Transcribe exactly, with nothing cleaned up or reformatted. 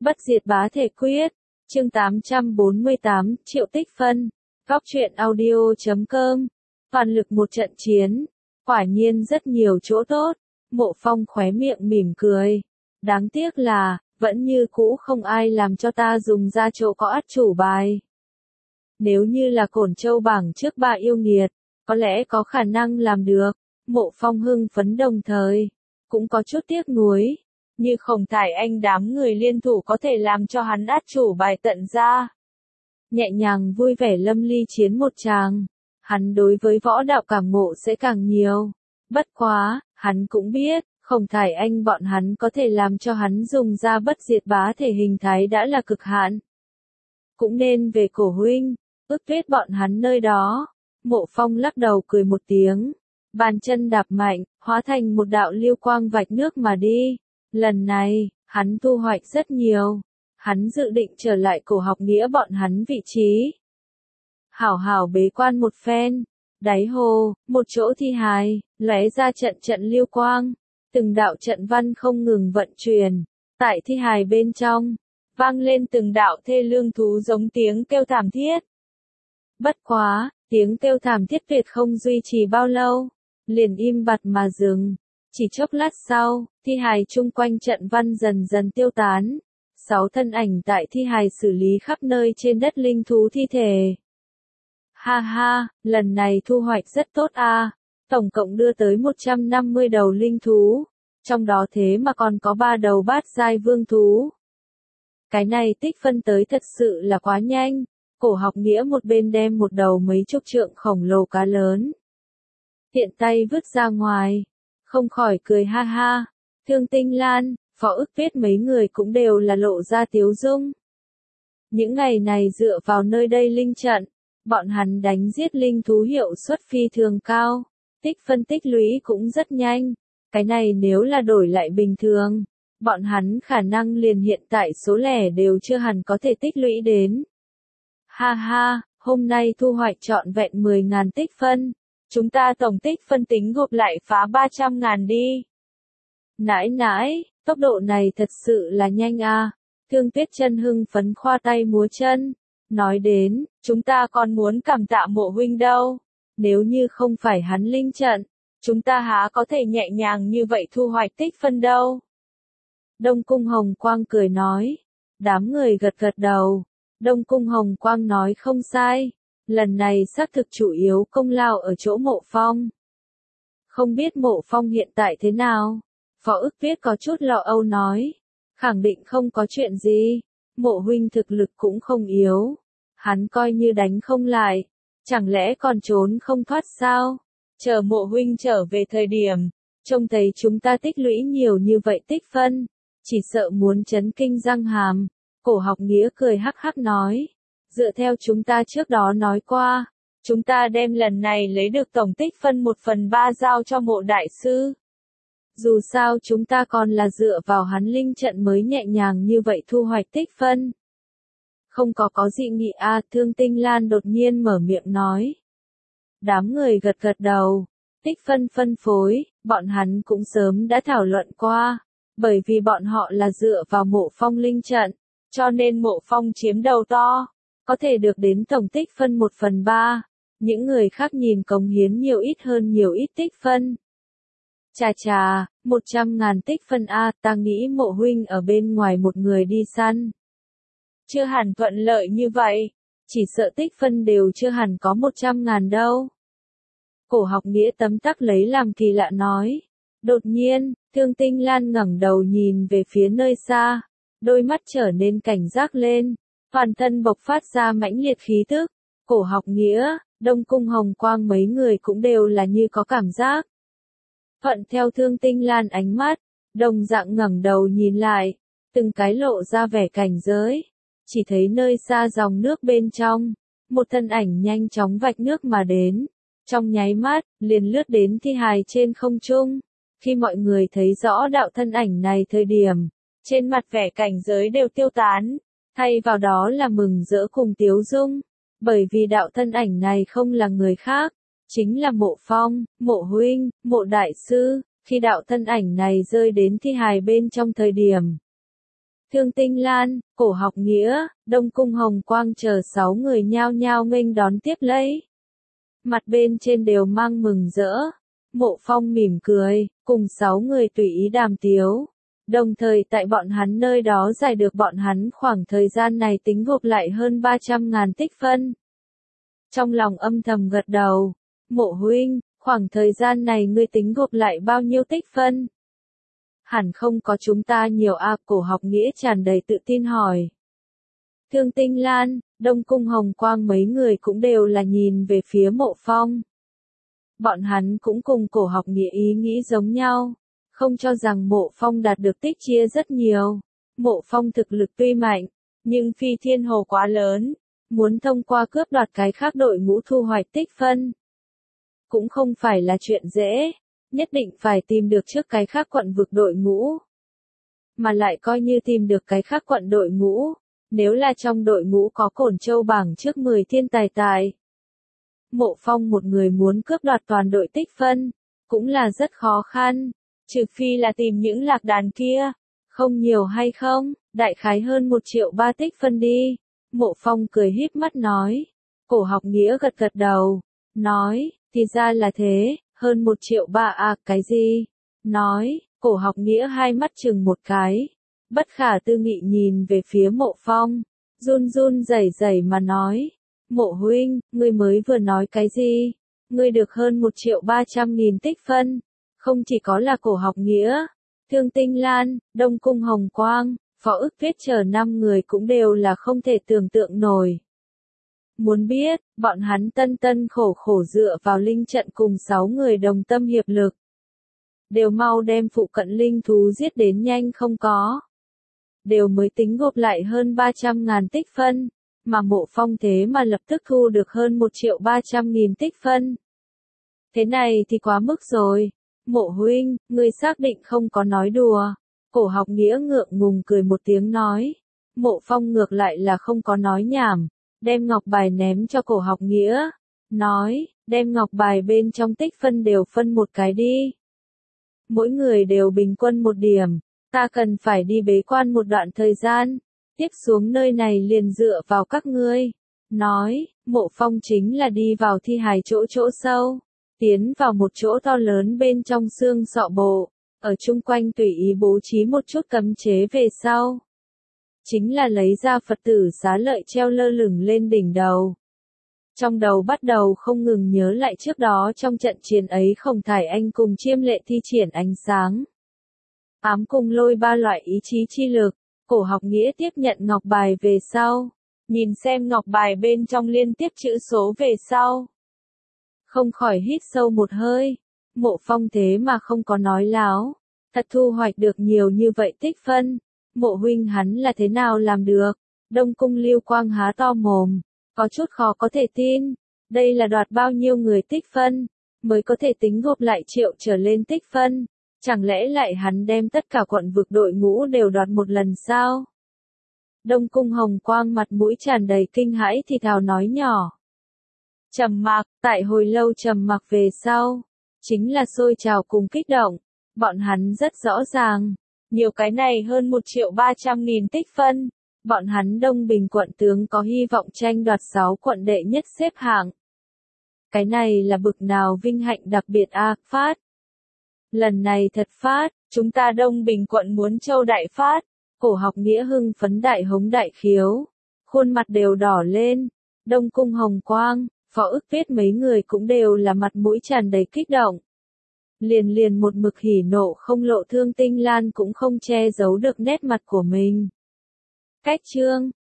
Bất diệt bá thể quyết, chương tám trăm bốn mươi tám, Triệu Tích Phân, Góc truyện audio chấm com, toàn lực một trận chiến, quả nhiên rất nhiều chỗ tốt, Mộ Phong khóe miệng mỉm cười. Đáng tiếc là, vẫn như cũ không ai làm cho ta dùng ra chỗ có át chủ bài. Nếu như là Cổn Châu bảng trước ba yêu nghiệt, có lẽ có khả năng làm được, Mộ Phong hưng phấn đồng thời, cũng có chút tiếc nuối. Như Khổng Thải Anh đám người liên thủ có thể làm cho hắn át chủ bài tận ra. Nhẹ nhàng vui vẻ lâm ly chiến một tràng, hắn đối với võ đạo cảm ngộ sẽ càng nhiều. Bất quá, hắn cũng biết, Khổng Thải Anh bọn hắn có thể làm cho hắn dùng ra bất diệt bá thể hình thái đã là cực hạn. Cũng nên về Cổ huynh, ước tuyết bọn hắn nơi đó. Mộ Phong lắc đầu cười một tiếng, bàn chân đạp mạnh, hóa thành một đạo lưu quang vạch nước mà đi. Lần này, hắn thu hoạch rất nhiều. Hắn dự định trở lại Cổ Học Nghĩa bọn hắn vị trí. Hảo hảo bế quan một phen. Đáy hồ, một chỗ thi hài, lóe ra trận trận lưu quang. Từng đạo trận văn không ngừng vận chuyển. Tại thi hài bên trong, vang lên từng đạo thê lương thú giống tiếng kêu thảm thiết. Bất quá, tiếng kêu thảm thiết tuyệt không duy trì bao lâu. Liền im bặt mà dừng. Chỉ chốc lát sau, thi hài chung quanh trận văn dần dần tiêu tán. Sáu thân ảnh tại thi hài xử lý khắp nơi trên đất linh thú thi thể. Ha ha, lần này thu hoạch rất tốt a. Tổng cộng đưa tới một trăm năm mươi đầu linh thú. Trong đó thế mà còn có ba đầu bát giai vương thú. Cái này tích phân tới thật sự là quá nhanh. Cổ Học Nghĩa một bên đem một đầu mấy chục trượng khổng lồ cá lớn. Tiện tay vứt ra ngoài. Không khỏi cười ha ha. Thương Tinh Lan, Phó Ức Tuyết mấy người cũng đều là lộ ra tiếu dung. Những ngày này dựa vào nơi đây linh trận, bọn hắn đánh giết linh thú hiệu suất phi thường cao, tích phân tích lũy cũng rất nhanh. Cái này nếu là đổi lại bình thường, bọn hắn khả năng liền hiện tại số lẻ đều chưa hẳn có thể tích lũy đến. Ha ha, hôm nay thu hoạch trọn vẹn mười ngàn tích phân. Chúng ta tổng tích phân tính gộp lại phá ba trăm ngàn đi. Nãi nãi, tốc độ này thật sự là nhanh à. Thương Tuyết Chân hưng phấn khoa tay múa chân. Nói đến, chúng ta còn muốn cảm tạ Mộ huynh đâu. Nếu như không phải hắn linh trận, chúng ta há có thể nhẹ nhàng như vậy thu hoạch tích phân đâu. Đông Cung Hồng Quang cười nói. Đám người gật gật đầu. Đông Cung Hồng Quang nói không sai. Lần này xác thực chủ yếu công lao ở chỗ Mộ Phong. Không biết Mộ Phong hiện tại thế nào? Phó Ức Tuyết có chút lo âu nói. Khẳng định không có chuyện gì. Mộ huynh thực lực cũng không yếu. Hắn coi như đánh không lại. Chẳng lẽ còn trốn không thoát sao? Chờ Mộ huynh trở về thời điểm. Trông thấy chúng ta tích lũy nhiều như vậy tích phân. Chỉ sợ muốn chấn kinh răng hàm. Cổ Học Nghĩa cười hắc hắc nói. Dựa theo chúng ta trước đó nói qua, chúng ta đem lần này lấy được tổng tích phân một phần ba giao cho Mộ đại sư. Dù sao chúng ta còn là dựa vào hắn linh trận mới nhẹ nhàng như vậy thu hoạch tích phân. Không có có dị nghị a. À, Thương Tinh Lan đột nhiên mở miệng nói. Đám người gật gật đầu. Tích phân phân phối, bọn hắn cũng sớm đã thảo luận qua. Bởi vì bọn họ là dựa vào Mộ Phong linh trận, cho nên Mộ Phong chiếm đầu to. Có thể được đến tổng tích phân một phần ba. Những người khác nhìn cống hiến nhiều ít hơn nhiều ít tích phân. Chà chà, một trăm ngàn tích phân a, ta nghĩ Mộ huynh ở bên ngoài một người đi săn. Chưa hẳn thuận lợi như vậy, chỉ sợ tích phân đều chưa hẳn có một trăm ngàn đâu. Cổ Học Nghĩa tấm tắc lấy làm kỳ lạ nói. Đột nhiên, Thương Tinh Lan ngẩng đầu nhìn về phía nơi xa, đôi mắt trở nên cảnh giác lên. Toàn thân bộc phát ra mãnh liệt khí tức. Cổ Học Nghĩa, Đông Cung Hồng Quang mấy người cũng đều là như có cảm giác. Thuận theo Thương Tinh Lan ánh mắt, đồng dạng ngẩng đầu nhìn lại, từng cái lộ ra vẻ cảnh giới. Chỉ thấy nơi xa dòng nước bên trong, một thân ảnh nhanh chóng vạch nước mà đến. Trong nháy mắt, liền lướt đến thi hài trên không trung. Khi mọi người thấy rõ đạo thân ảnh này thời điểm, trên mặt vẻ cảnh giới đều tiêu tán. Thay vào đó là mừng rỡ cùng tiếu dung, bởi vì đạo thân ảnh này không là người khác, chính là Mộ Phong, Mộ huynh, Mộ đại sư. Khi đạo thân ảnh này rơi đến thi hài bên trong thời điểm, Thương Tinh Lan, Cổ Học Nghĩa, Đông Cung Hồng Quang chờ sáu người nhao nhao nghênh đón tiếp lấy. Mặt bên trên đều mang mừng rỡ. Mộ Phong mỉm cười, cùng sáu người tùy ý đàm tiếu. Đồng thời tại bọn hắn nơi đó giải được bọn hắn khoảng thời gian này tính gộp lại hơn ba trăm ngàn tích phân. Trong lòng âm thầm gật đầu. Mộ huynh, khoảng thời gian này ngươi tính gộp lại bao nhiêu tích phân? Hẳn không có chúng ta nhiều a. Cổ Học Nghĩa tràn đầy tự tin hỏi. Thương Tinh Lan, Đông Cung Hồng Quang mấy người cũng đều là nhìn về phía Mộ Phong. Bọn hắn cũng cùng Cổ Học Nghĩa ý nghĩ giống nhau, không cho rằng Mộ Phong đạt được tích chia rất nhiều. Mộ Phong thực lực tuy mạnh, nhưng phi thiên hồ quá lớn, muốn thông qua cướp đoạt cái khác đội ngũ thu hoạch tích phân. Cũng không phải là chuyện dễ, nhất định phải tìm được trước cái khác quận vực đội ngũ. Mà lại coi như tìm được cái khác quận đội ngũ, nếu là trong đội ngũ có Cổn Châu bảng trước mười thiên tài tài. Mộ Phong một người muốn cướp đoạt toàn đội tích phân, cũng là rất khó khăn, trừ phi là tìm những lạc đàn kia, không nhiều hay không, đại khái hơn một triệu ba tích phân đi. Mộ Phong cười híp mắt nói. Cổ Học Nghĩa gật gật đầu, nói, thì ra là thế, hơn một triệu ba à, cái gì? Nói, Cổ Học Nghĩa hai mắt chừng một cái, bất khả tư nghị nhìn về phía Mộ Phong, run run rẩy rẩy mà nói, Mộ huynh, ngươi mới vừa nói cái gì? Ngươi được hơn một triệu ba trăm nghìn tích phân, không chỉ có là Cổ Học Nghĩa, Thương Tinh Lan, Đông Cung Hồng Quang, Phó Ức Tuyết chờ năm người cũng đều là không thể tưởng tượng nổi. Muốn biết, bọn hắn tân tân khổ khổ dựa vào linh trận cùng sáu người đồng tâm hiệp lực. Đều mau đem phụ cận linh thú giết đến nhanh không có. Đều mới tính gộp lại hơn ba trăm ngàn tích phân, mà Mộ Phong thế mà lập tức thu được hơn một triệu ba trăm nghìn tích phân. Thế này thì quá mức rồi. Mộ huynh, ngươi xác định không có nói đùa. Cổ Học Nghĩa ngượng ngùng cười một tiếng nói. Mộ Phong ngược lại là không có nói nhảm, đem ngọc bài ném cho Cổ Học Nghĩa. Nói, đem ngọc bài bên trong tích phân đều phân một cái đi. Mỗi người đều bình quân một điểm, ta cần phải đi bế quan một đoạn thời gian, tiếp xuống nơi này liền dựa vào các ngươi. Nói, Mộ Phong chính là đi vào thi hài chỗ chỗ sâu, tiến vào một chỗ to lớn bên trong xương sọ bộ, ở chung quanh tùy ý bố trí một chút cấm chế về sau. Chính là lấy ra Phật tử xá lợi treo lơ lửng lên đỉnh đầu. Trong đầu bắt đầu không ngừng nhớ lại trước đó trong trận chiến ấy Khổng Thải Anh cùng Chiêm Lệ thi triển ánh sáng. Ám cùng lôi ba loại ý chí chi lực. Cổ Học Nghĩa tiếp nhận ngọc bài về sau, nhìn xem ngọc bài bên trong liên tiếp chữ số về sau. Không khỏi hít sâu một hơi, Mộ Phong thế mà không có nói láo, thật thu hoạch được nhiều như vậy tích phân. Mộ huynh hắn là thế nào làm được? Đông Cung Lưu Quang há to mồm, có chút khó có thể tin, đây là đoạt bao nhiêu người tích phân, mới có thể tính gộp lại triệu trở lên tích phân. Chẳng lẽ lại hắn đem tất cả quận vực đội ngũ đều đoạt một lần sao? Đông Cung Hồng Quang mặt mũi tràn đầy kinh hãi thì thào nói nhỏ. Trầm mặc, tại hồi lâu trầm mặc về sau, chính là sôi trào cùng kích động, bọn hắn rất rõ ràng, nhiều cái này hơn một triệu ba trăm nghìn tích phân, bọn hắn Đông Bình quận tướng có hy vọng tranh đoạt sáu quận đệ nhất xếp hạng. Cái này là bực nào vinh hạnh đặc biệt a, phát. Lần này thật phát, chúng ta Đông Bình quận muốn châu đại phát. Cổ Học Nghĩa hưng phấn đại hống đại khiếu, khuôn mặt đều đỏ lên. Đông Cung Hồng Quang, Phó Ức Tuyết mấy người cũng đều là mặt mũi tràn đầy kích động. Liền liền một mực hỉ nộ không lộ Thương Tinh Lan cũng không che giấu được nét mặt của mình. Cách chương